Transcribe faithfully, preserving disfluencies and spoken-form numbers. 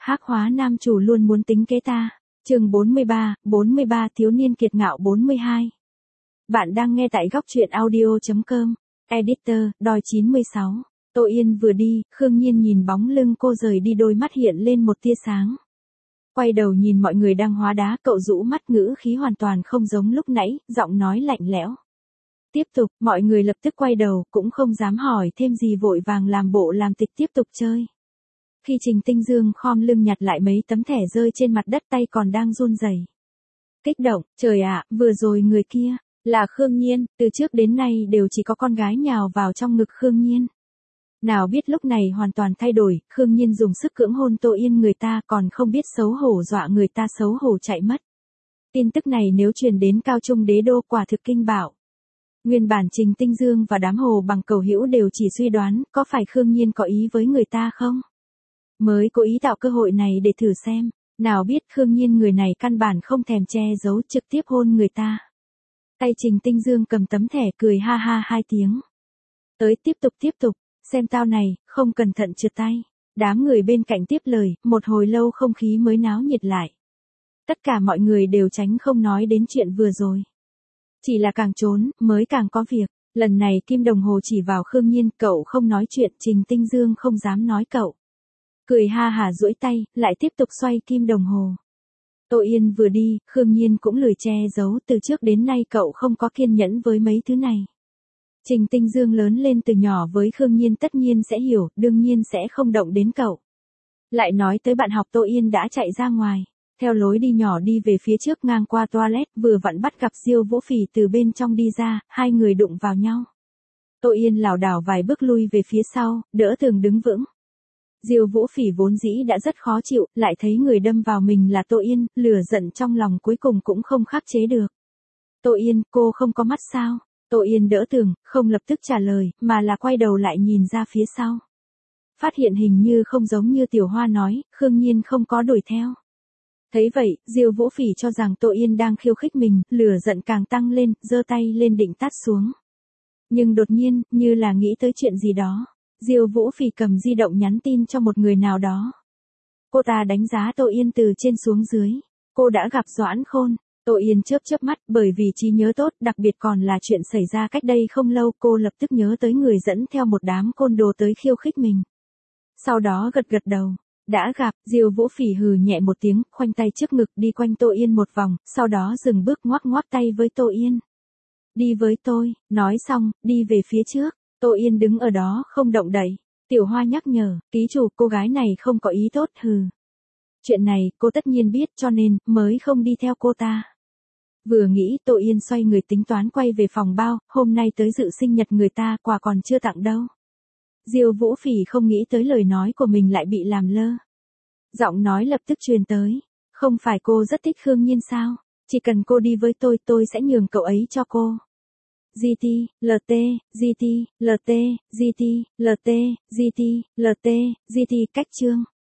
Hắc hóa nam chủ luôn muốn tính kế ta. Chương bốn mươi ba, bốn mươi ba thiếu niên kiệt ngạo bốn mươi hai. Bạn đang nghe tại góc truyện audio chấm com. Editor, đòi chín mươi sáu. Tô Yên vừa đi, Khương Nhiên nhìn bóng lưng cô rời đi, đôi mắt hiện lên một tia sáng. Quay đầu nhìn mọi người đang hóa đá, cậu rũ mắt, ngữ khí hoàn toàn không giống lúc nãy, giọng nói lạnh lẽo. Tiếp tục, mọi người lập tức quay đầu, cũng không dám hỏi thêm gì, vội vàng làm bộ làm tịch tiếp tục chơi. Khi Trình Tinh Dương khom lưng nhặt lại mấy tấm thẻ rơi trên mặt đất, tay còn đang run rẩy. Kích động, trời ạ, vừa rồi người kia, là Khương Nhiên, từ trước đến nay đều chỉ có con gái nhào vào trong ngực Khương Nhiên. Nào biết lúc này hoàn toàn thay đổi, Khương Nhiên dùng sức cưỡng hôn Tô Yên, người ta còn không biết xấu hổ dọa người ta xấu hổ chạy mất. Tin tức này nếu truyền đến Cao Trung đế đô quả thực kinh bạo. Nguyên bản Trình Tinh Dương và đám Hồ Bằng Cầu Hữu đều chỉ suy đoán có phải Khương Nhiên có ý với người ta không? Mới cố ý tạo cơ hội này để thử xem, nào biết Khương Nhiên người này căn bản không thèm che giấu, trực tiếp hôn người ta. Tay Trình Tinh Dương cầm tấm thẻ cười ha ha hai tiếng. Tới, tiếp tục tiếp tục, xem tao này, không cẩn thận trượt tay. Đám người bên cạnh tiếp lời, một hồi lâu không khí mới náo nhiệt lại. Tất cả mọi người đều tránh không nói đến chuyện vừa rồi. Chỉ là càng trốn, mới càng có việc. Lần này kim đồng hồ chỉ vào Khương Nhiên, cậu không nói chuyện, Trình Tinh Dương không dám nói cậu. Cười ha hả duỗi tay, lại tiếp tục xoay kim đồng hồ. Tô Yên vừa đi, Khương Nhiên cũng lười che giấu, từ trước đến nay cậu không có kiên nhẫn với mấy thứ này. Trình Tinh Dương lớn lên từ nhỏ với Khương Nhiên tất nhiên sẽ hiểu, đương nhiên sẽ không động đến cậu. Lại nói tới bạn học, Tô Yên đã chạy ra ngoài, theo lối đi nhỏ đi về phía trước, ngang qua toilet, vừa vặn bắt gặp Diêu Vũ Phỉ từ bên trong đi ra, hai người đụng vào nhau. Tô Yên lảo đảo vài bước lui về phía sau, đỡ tường đứng vững. Diêu Vũ Phỉ vốn dĩ đã rất khó chịu, lại thấy người đâm vào mình là Tô Yên, lửa giận trong lòng cuối cùng cũng không khắc chế được. Tô Yên, cô không có mắt sao? Tô Yên đỡ tường, không lập tức trả lời, mà là quay đầu lại nhìn ra phía sau. Phát hiện hình như không giống như Tiểu Hoa nói, Khương Nhiên không có đuổi theo. Thấy vậy, Diêu Vũ Phỉ cho rằng Tô Yên đang khiêu khích mình, lửa giận càng tăng lên, giơ tay lên định tát xuống. Nhưng đột nhiên, như là nghĩ tới chuyện gì đó, Diêu Vũ Phỉ cầm di động nhắn tin cho một người nào đó. Cô ta đánh giá Tô Yên từ trên xuống dưới. Cô đã gặp Doãn Khôn. Tô Yên chớp chớp mắt, bởi vì trí nhớ tốt, đặc biệt còn là chuyện xảy ra cách đây không lâu, cô lập tức nhớ tới người dẫn theo một đám côn đồ tới khiêu khích mình. Sau đó gật gật đầu. Đã gặp. Diêu Vũ Phỉ hừ nhẹ một tiếng, khoanh tay trước ngực đi quanh Tô Yên một vòng, sau đó dừng bước ngoắc ngoắc tay với Tô Yên. Đi với tôi, nói xong, đi về phía trước. Tô Yên đứng ở đó không động đậy. Tiểu Hoa nhắc nhở, ký chủ, cô gái này không có ý tốt, hừ. Chuyện này, cô tất nhiên biết, cho nên, mới không đi theo cô ta. Vừa nghĩ, Tô Yên xoay người tính toán quay về phòng bao, hôm nay tới dự sinh nhật người ta, quà còn chưa tặng đâu. Diêu Vũ Phỉ không nghĩ tới lời nói của mình lại bị làm lơ. Giọng nói lập tức truyền tới, không phải cô rất thích Khương Nhiên sao? Chỉ cần cô đi với tôi, tôi sẽ nhường cậu ấy cho cô. giê tê, lờ tê, giê tê, lờ tê, giê tê, lờ tê, giê tê, lờ tê, giê tê, cách chương.